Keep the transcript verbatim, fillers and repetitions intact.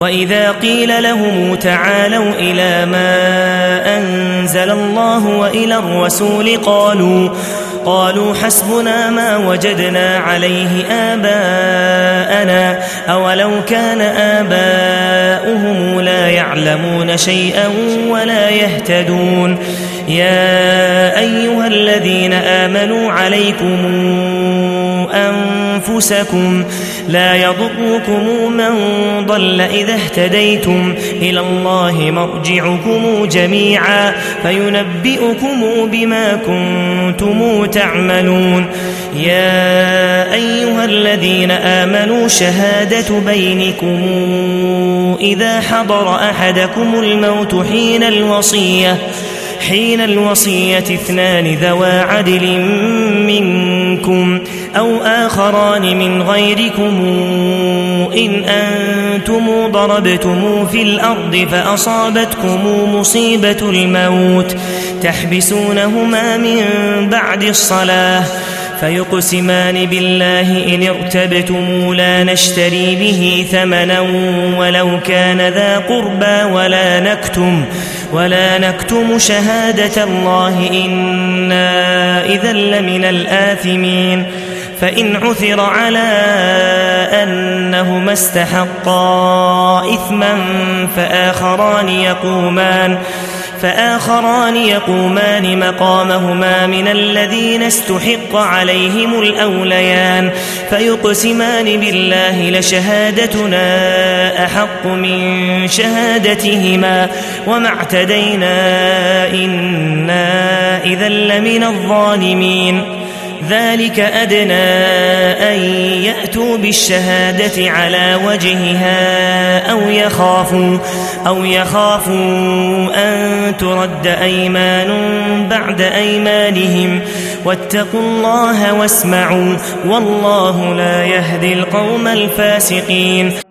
وإذا قيل لهم تعالوا إلى ما أنزل الله وإلى الرسول قالوا قالوا حسبنا ما وجدنا عليه آباءنا أولو كان آباؤهم لا يعلمون شيئا ولا يهتدون يا أيها الذين آمنوا عليكم أنفسكم لا يضركم من ضل إذا اهتديتم إلى الله مرجعكم جميعا فينبئكم بما كنتم تعملون يا أيها الذين آمنوا شهادة بينكم إذا حضر أحدكم الموت حين الوصية حين الوصية اثنان ذوى عدل منكم أو آخران من غيركم إن أنتم ضربتم في الأرض فأصابتكم مصيبة الموت تحبسونهما من بعد الصلاة فيقسمان بالله إن ارتبتم لا نشتري به ثمنا ولو كان ذا قربى ولا نكتم ولا نكتم شهادة الله إنا إذا لمن الآثمين فإن عثر على أنهما استحقا إثما فآخران يقومان فآخران يقومان مقامهما من الذين استحق عليهم الأوليان فيقسمان بالله لشهادتنا أحق من شهادتهما وما اعتدينا إنا إذا لمن الظالمين ذلك أدنى أن يأتوا بالشهادة على وجهها أو يخافوا, أو يخافوا أن ترد أيمان بعد أيمانهم واتقوا الله واسمعوا والله لا يهدي القوم الفاسقين.